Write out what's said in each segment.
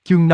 Chương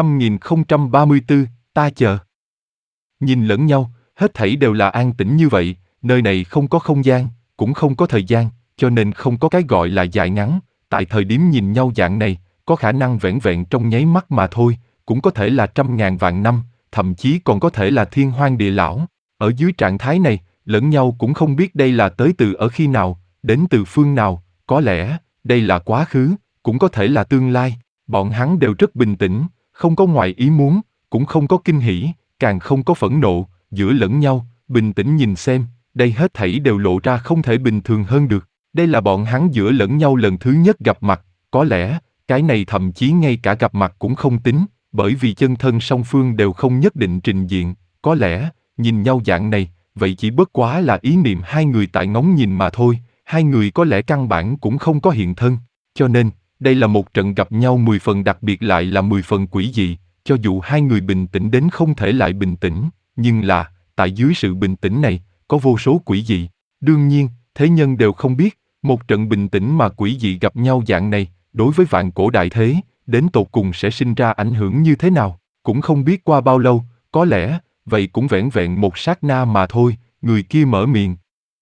5034, ta chờ. Nhìn lẫn nhau, hết thảy đều là an tĩnh như vậy, nơi này không có không gian, cũng không có thời gian, cho nên không có cái gọi là dài ngắn, tại thời điểm nhìn nhau dạng này, có khả năng vẻn vẹn trong nháy mắt mà thôi, cũng có thể là trăm ngàn vạn năm, thậm chí còn có thể là thiên hoang địa lão. Ở dưới trạng thái này, lẫn nhau cũng không biết đây là tới từ ở khi nào, đến từ phương nào, có lẽ, đây là quá khứ, cũng có thể là tương lai. Bọn hắn đều rất bình tĩnh, không có ngoài ý muốn, cũng không có kinh hỉ, càng không có phẫn nộ, giữa lẫn nhau, bình tĩnh nhìn xem, đây hết thảy đều lộ ra không thể bình thường hơn được. Đây là bọn hắn giữa lẫn nhau lần thứ nhất gặp mặt, có lẽ, cái này thậm chí ngay cả gặp mặt cũng không tính, bởi vì chân thân song phương đều không nhất định trình diện, có lẽ, nhìn nhau dạng này, vậy chỉ bất quá là ý niệm hai người tại ngóng nhìn mà thôi, hai người có lẽ căn bản cũng không có hiện thân, cho nên, đây là một trận gặp nhau 10 phần đặc biệt lại là 10 phần quỷ dị, cho dù hai người bình tĩnh đến không thể lại bình tĩnh, nhưng là, tại dưới sự bình tĩnh này, có vô số quỷ dị. Đương nhiên, thế nhân đều không biết, một trận bình tĩnh mà quỷ dị gặp nhau dạng này, đối với vạn cổ đại thế, đến tột cùng sẽ sinh ra ảnh hưởng như thế nào, cũng không biết qua bao lâu, có lẽ, vậy cũng vẻn vẹn một sát na mà thôi, người kia mở miệng.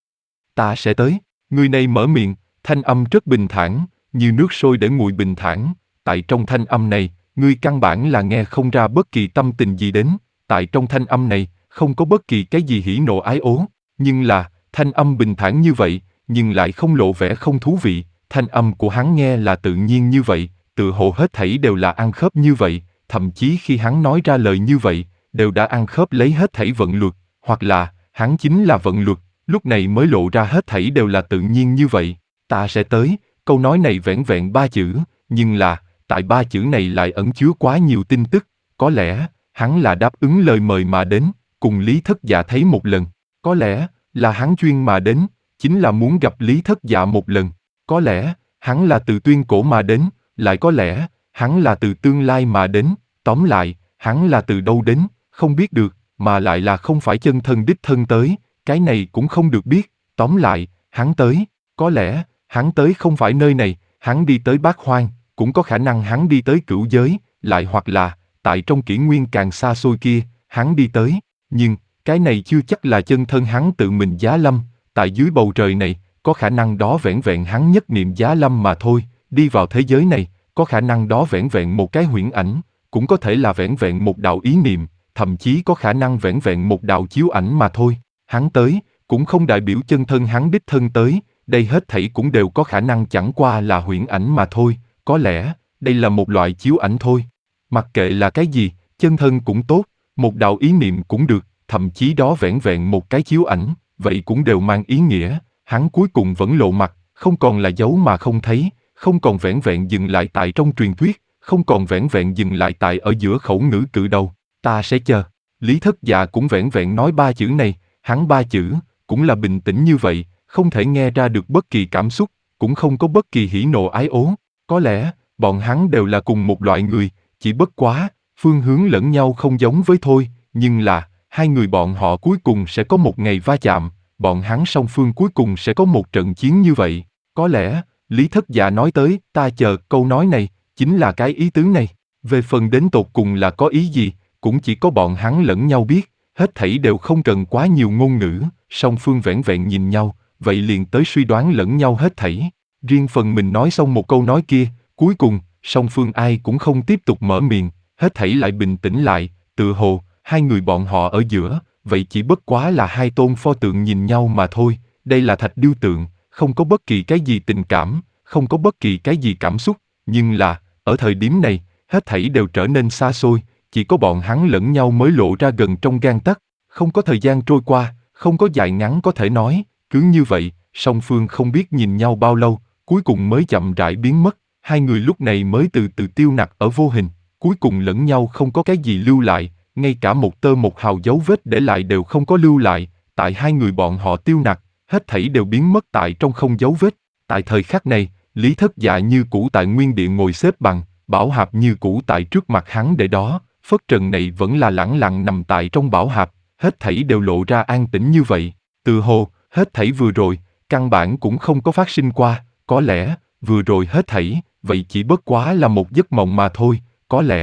Ta sẽ tới, người này mở miệng, thanh âm rất bình thản, như nước sôi để nguội bình thản, tại trong thanh âm này, ngươi căn bản là nghe không ra bất kỳ tâm tình gì đến, tại trong thanh âm này, không có bất kỳ cái gì hỉ nộ ái ố, nhưng là, thanh âm bình thản như vậy, nhưng lại không lộ vẻ không thú vị, thanh âm của hắn nghe là tự nhiên như vậy, tự hồ hết thảy đều là ăn khớp như vậy, thậm chí khi hắn nói ra lời như vậy, đều đã ăn khớp lấy hết thảy vận luật, hoặc là, hắn chính là vận luật, lúc này mới lộ ra hết thảy đều là tự nhiên như vậy, ta sẽ tới. Câu nói này vẻn vẹn 3 chữ, nhưng là, tại 3 chữ này lại ẩn chứa quá nhiều tin tức, có lẽ, hắn là đáp ứng lời mời mà đến, cùng Lý Thất Dạ thấy một lần, có lẽ, là hắn chuyên mà đến, chính là muốn gặp Lý Thất Dạ một lần, có lẽ, hắn là từ tuyên cổ mà đến, lại có lẽ, hắn là từ tương lai mà đến, tóm lại, hắn là từ đâu đến, không biết được, mà lại là không phải chân thân đích thân tới, cái này cũng không được biết, tóm lại, hắn tới, có lẽ, hắn tới không phải nơi này, hắn đi tới Bát Hoang, cũng có khả năng hắn đi tới Cửu Giới, lại hoặc là, tại trong kỷ nguyên càng xa xôi kia, hắn đi tới, nhưng, cái này chưa chắc là chân thân hắn tự mình giá lâm, tại dưới bầu trời này, có khả năng đó vẻn vẹn hắn nhất niệm giá lâm mà thôi, đi vào thế giới này, có khả năng đó vẻn vẹn một cái huyễn ảnh, cũng có thể là vẻn vẹn một đạo ý niệm, thậm chí có khả năng vẻn vẹn một đạo chiếu ảnh mà thôi, hắn tới, cũng không đại biểu chân thân hắn đích thân tới. Đây hết thảy cũng đều có khả năng chẳng qua là huyễn ảnh mà thôi, có lẽ, đây là một loại chiếu ảnh thôi. Mặc kệ là cái gì, chân thân cũng tốt, một đạo ý niệm cũng được, thậm chí đó vẻn vẹn một cái chiếu ảnh, vậy cũng đều mang ý nghĩa, hắn cuối cùng vẫn lộ mặt, không còn là dấu mà không thấy, không còn vẻn vẹn dừng lại tại trong truyền thuyết, không còn vẻn vẹn dừng lại tại ở giữa khẩu ngữ cự đầu, ta sẽ chờ. Lý Thất Dạ cũng vẻn vẹn nói 3 chữ này, hắn 3 chữ, cũng là bình tĩnh như vậy. Không thể nghe ra được bất kỳ cảm xúc, cũng không có bất kỳ hỉ nộ ái ố. Có lẽ, bọn hắn đều là cùng một loại người, chỉ bất quá, phương hướng lẫn nhau không giống với thôi, nhưng là, hai người bọn họ cuối cùng sẽ có một ngày va chạm, bọn hắn song phương cuối cùng sẽ có một trận chiến như vậy. Có lẽ, Lý Thất Dạ nói tới, ta chờ, câu nói này, chính là cái ý tứ này. Về phần đến tột cùng là có ý gì, cũng chỉ có bọn hắn lẫn nhau biết, hết thảy đều không cần quá nhiều ngôn ngữ, song phương vẻn vẹn nhìn nhau, vậy liền tới suy đoán lẫn nhau hết thảy. Riêng phần mình nói xong một câu nói kia, cuối cùng, song phương ai cũng không tiếp tục mở miệng, hết thảy lại bình tĩnh lại, tự hồ, hai người bọn họ ở giữa, vậy chỉ bất quá là hai tôn pho tượng nhìn nhau mà thôi, đây là thạch điêu tượng, không có bất kỳ cái gì tình cảm, không có bất kỳ cái gì cảm xúc, nhưng là, ở thời điểm này, hết thảy đều trở nên xa xôi, chỉ có bọn hắn lẫn nhau mới lộ ra gần trong gang tấc, không có thời gian trôi qua, không có dài ngắn có thể nói. Cứ như vậy, song phương không biết nhìn nhau bao lâu, cuối cùng mới chậm rãi biến mất, hai người lúc này mới từ từ tiêu nặc ở vô hình, cuối cùng lẫn nhau không có cái gì lưu lại, ngay cả một tơ một hào dấu vết để lại đều không có lưu lại, tại hai người bọn họ tiêu nặc, hết thảy đều biến mất tại trong không dấu vết. Tại thời khắc này, Lý Thất Dạ như cũ tại nguyên địa ngồi xếp bằng, bảo hạp như cũ tại trước mặt hắn để đó, phất trần này vẫn là lẳng lặng nằm tại trong bảo hạp, hết thảy đều lộ ra an tĩnh như vậy, từ hồ, hết thảy vừa rồi, căn bản cũng không có phát sinh qua, có lẽ, vừa rồi hết thảy, vậy chỉ bất quá là một giấc mộng mà thôi, có lẽ,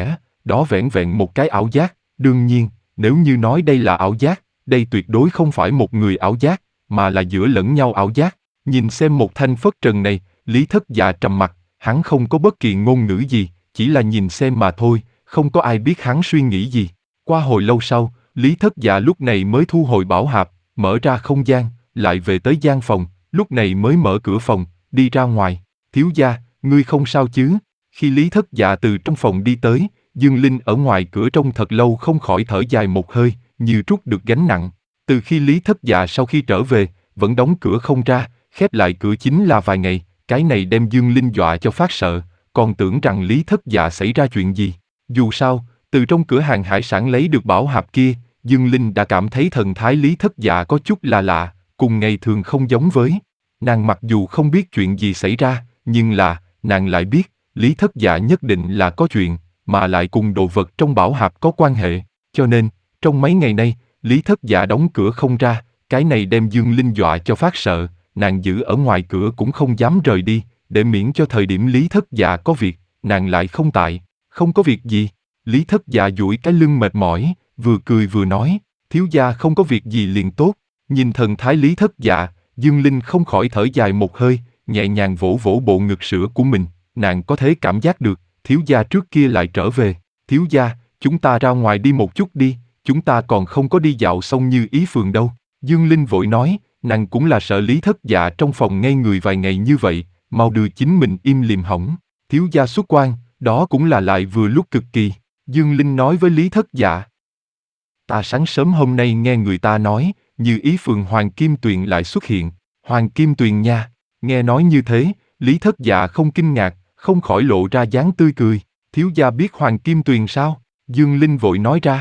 đó vẻn vẹn một cái ảo giác, đương nhiên, nếu như nói đây là ảo giác, đây tuyệt đối không phải một người ảo giác, mà là giữa lẫn nhau ảo giác. Nhìn xem một thanh phất trần này, Lý Thất Dạ trầm mặc, hắn không có bất kỳ ngôn ngữ gì, chỉ là nhìn xem mà thôi, không có ai biết hắn suy nghĩ gì. Qua hồi lâu sau, Lý Thất Dạ lúc này mới thu hồi bảo hạp, mở ra không gian, lại về tới gian phòng, lúc này mới mở cửa phòng, đi ra ngoài. Thiếu gia, ngươi không sao chứ? Khi Lý Thất Dạ từ trong phòng đi tới, Dương Linh ở ngoài cửa trông thật lâu không khỏi thở dài một hơi, như trút được gánh nặng. Từ khi Lý Thất Dạ sau khi trở về, vẫn đóng cửa không ra, khép lại cửa chính là vài ngày, cái này đem Dương Linh dọa cho phát sợ, còn tưởng rằng Lý Thất Dạ xảy ra chuyện gì. Dù sao, từ trong cửa hàng hải sản lấy được bảo hạp kia, Dương Linh đã cảm thấy thần thái Lý Thất Dạ có chút là lạ, cùng ngày thường không giống với. Nàng mặc dù không biết chuyện gì xảy ra, nhưng là, nàng lại biết, Lý Thất Dạ nhất định là có chuyện, mà lại cùng đồ vật trong bảo hạp có quan hệ, cho nên, trong mấy ngày nay, Lý Thất Dạ đóng cửa không ra, cái này đem Dương Linh dọa cho phát sợ, nàng giữ ở ngoài cửa cũng không dám rời đi, để miễn cho thời điểm Lý Thất Dạ có việc, nàng lại không tại, không có việc gì. Lý Thất Dạ duỗi cái lưng mệt mỏi, vừa cười vừa nói, thiếu gia không có việc gì liền tốt. Nhìn thần thái Lý Thất Dạ, Dương Linh không khỏi thở dài một hơi, nhẹ nhàng vỗ vỗ bộ ngực sữa của mình, nàng có thể cảm giác được, thiếu gia trước kia lại trở về. Thiếu gia, chúng ta ra ngoài đi một chút đi, chúng ta còn không có đi dạo xong Như Ý phường đâu. Dương Linh vội nói, nàng cũng là sợ Lý Thất Dạ trong phòng ngây người vài ngày như vậy, mau đưa chính mình im lìm hỏng. Thiếu gia xuất quan, đó cũng là lại vừa lúc cực kỳ. Dương Linh nói với Lý Thất Dạ. Ta sáng sớm hôm nay nghe người ta nói, Như Ý phường Hoàng Kim Tuyền lại xuất hiện. Hoàng Kim Tuyền nha. Nghe nói như thế, Lý Thất Dạ không kinh ngạc, không khỏi lộ ra dáng tươi cười. Thiếu gia biết Hoàng Kim Tuyền sao? Dương Linh vội nói ra.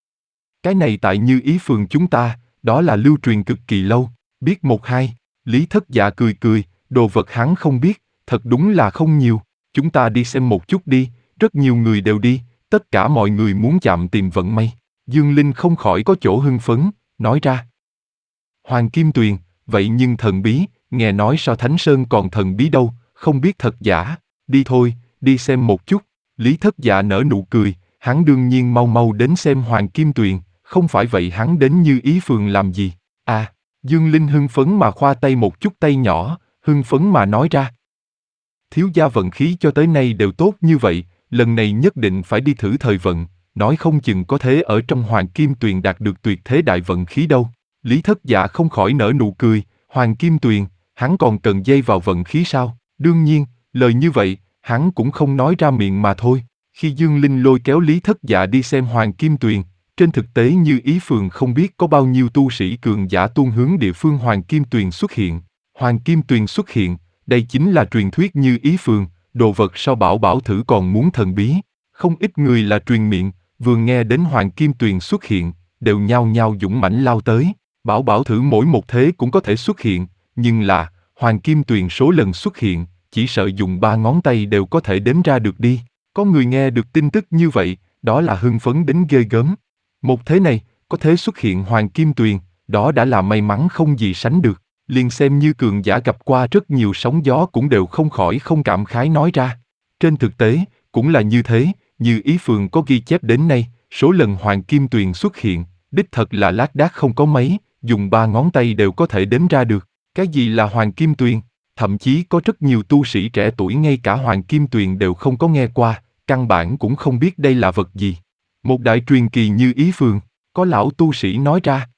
Cái này tại Như Ý phường chúng ta, đó là lưu truyền cực kỳ lâu, biết một hai. Lý Thất Dạ cười cười, đồ vật hắn không biết, thật đúng là không nhiều. Chúng ta đi xem một chút đi, rất nhiều người đều đi, tất cả mọi người muốn chạm tìm vận may. Dương Linh không khỏi có chỗ hưng phấn, nói ra. Hoàng Kim Tuyền, vậy nhưng thần bí, nghe nói so Thánh Sơn còn thần bí đâu, không biết thật giả. Đi thôi, đi xem một chút. Lý Thất Dạ nở nụ cười, hắn đương nhiên mau mau đến xem Hoàng Kim Tuyền, không phải vậy hắn đến Như Ý phường làm gì. À, Dương Linh hưng phấn mà khoa tay một chút tay nhỏ, hưng phấn mà nói ra. Thiếu gia vận khí cho tới nay đều tốt như vậy, lần này nhất định phải đi thử thời vận, nói không chừng có thể ở trong Hoàng Kim Tuyền đạt được tuyệt thế đại vận khí đâu. Lý Thất Dạ không khỏi nở nụ cười, Hoàng Kim Tuyền, hắn còn cần dây vào vận khí sao? Đương nhiên, lời như vậy, hắn cũng không nói ra miệng mà thôi. Khi Dương Linh lôi kéo Lý Thất Dạ đi xem Hoàng Kim Tuyền, trên thực tế Như Ý phường không biết có bao nhiêu tu sĩ cường giả tuôn hướng địa phương Hoàng Kim Tuyền xuất hiện. Hoàng Kim Tuyền xuất hiện, đây chính là truyền thuyết Như Ý phường, đồ vật so bảo bảo thử còn muốn thần bí. Không ít người là truyền miệng, vừa nghe đến Hoàng Kim Tuyền xuất hiện, đều nhao nhao dũng mãnh lao tới. Bảo bảo thử mỗi một thế cũng có thể xuất hiện, nhưng là, Hoàng Kim Tuyền số lần xuất hiện, chỉ sợ dùng 3 ngón tay đều có thể đếm ra được đi. Có người nghe được tin tức như vậy, đó là hưng phấn đến ghê gớm. Một thế này, có thể xuất hiện Hoàng Kim Tuyền, đó đã là may mắn không gì sánh được. Liền xem như cường giả gặp qua rất nhiều sóng gió cũng đều không khỏi không cảm khái nói ra. Trên thực tế, cũng là như thế, Như Ý phường có ghi chép đến nay, số lần Hoàng Kim Tuyền xuất hiện, đích thật là lác đác không có mấy, dùng 3 ngón tay đều có thể đếm ra được. Cái gì là Hoàng Kim Tuyền? Thậm chí có rất nhiều tu sĩ trẻ tuổi ngay cả Hoàng Kim Tuyền đều không có nghe qua, căn bản cũng không biết đây là vật gì. Một đại truyền kỳ Như Ý phường, có lão tu sĩ nói ra.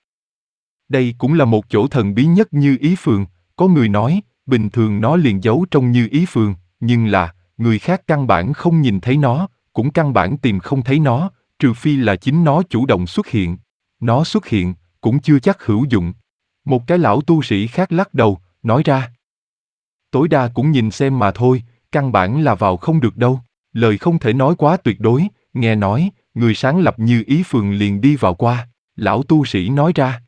Đây cũng là một chỗ thần bí nhất Như Ý phường, có người nói, bình thường nó liền giấu trong Như Ý phường, nhưng là, người khác căn bản không nhìn thấy nó, cũng căn bản tìm không thấy nó, trừ phi là chính nó chủ động xuất hiện. Nó xuất hiện, cũng chưa chắc hữu dụng. Một cái lão tu sĩ khác lắc đầu, nói ra. Tối đa cũng nhìn xem mà thôi, căn bản là vào không được đâu. Lời không thể nói quá tuyệt đối, nghe nói, người sáng lập Như Ý phường liền đi vào qua. Lão tu sĩ nói ra.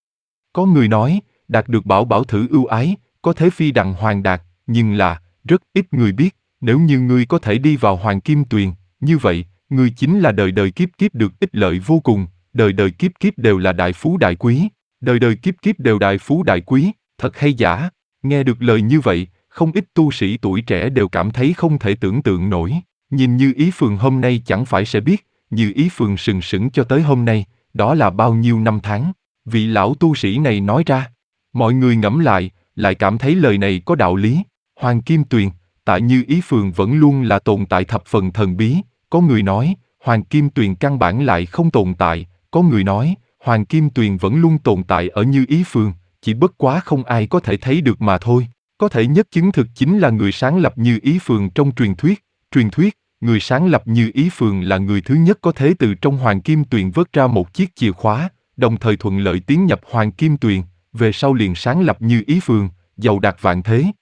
Có người nói, đạt được bảo bảo thử ưu ái, có thể phi đặng hoàng đạt, nhưng là, rất ít người biết, nếu như ngươi có thể đi vào Hoàng Kim Tuyền, như vậy, ngươi chính là đời đời kiếp kiếp được ích lợi vô cùng, đời đời kiếp kiếp đều là đại phú đại quý, đời đời kiếp kiếp đều đại phú đại quý, thật hay giả? Nghe được lời như vậy, không ít tu sĩ tuổi trẻ đều cảm thấy không thể tưởng tượng nổi, nhìn Như Ý phường hôm nay chẳng phải sẽ biết, Như Ý Phường sừng sững cho tới hôm nay, đó là bao nhiêu năm tháng. Vị lão tu sĩ này nói ra. Mọi người ngẫm lại cảm thấy lời này có đạo lý. Hoàng Kim Tuyền, tại Như Ý Phường vẫn luôn là tồn tại thập phần thần bí. Có người nói, Hoàng Kim Tuyền căn bản lại không tồn tại. Có người nói, Hoàng Kim Tuyền vẫn luôn tồn tại ở Như Ý Phường, chỉ bất quá không ai có thể thấy được mà thôi. Có thể nhất chứng thực chính là người sáng lập Như Ý Phường trong truyền thuyết. Truyền thuyết, người sáng lập Như Ý Phường là người thứ nhất có thể từ trong Hoàng Kim Tuyền vớt ra một chiếc chìa khóa, đồng thời thuận lợi tiến nhập Hoàng Kim Tuyền, về sau liền sáng lập Như Ý Phường, giàu đạt vạn thế.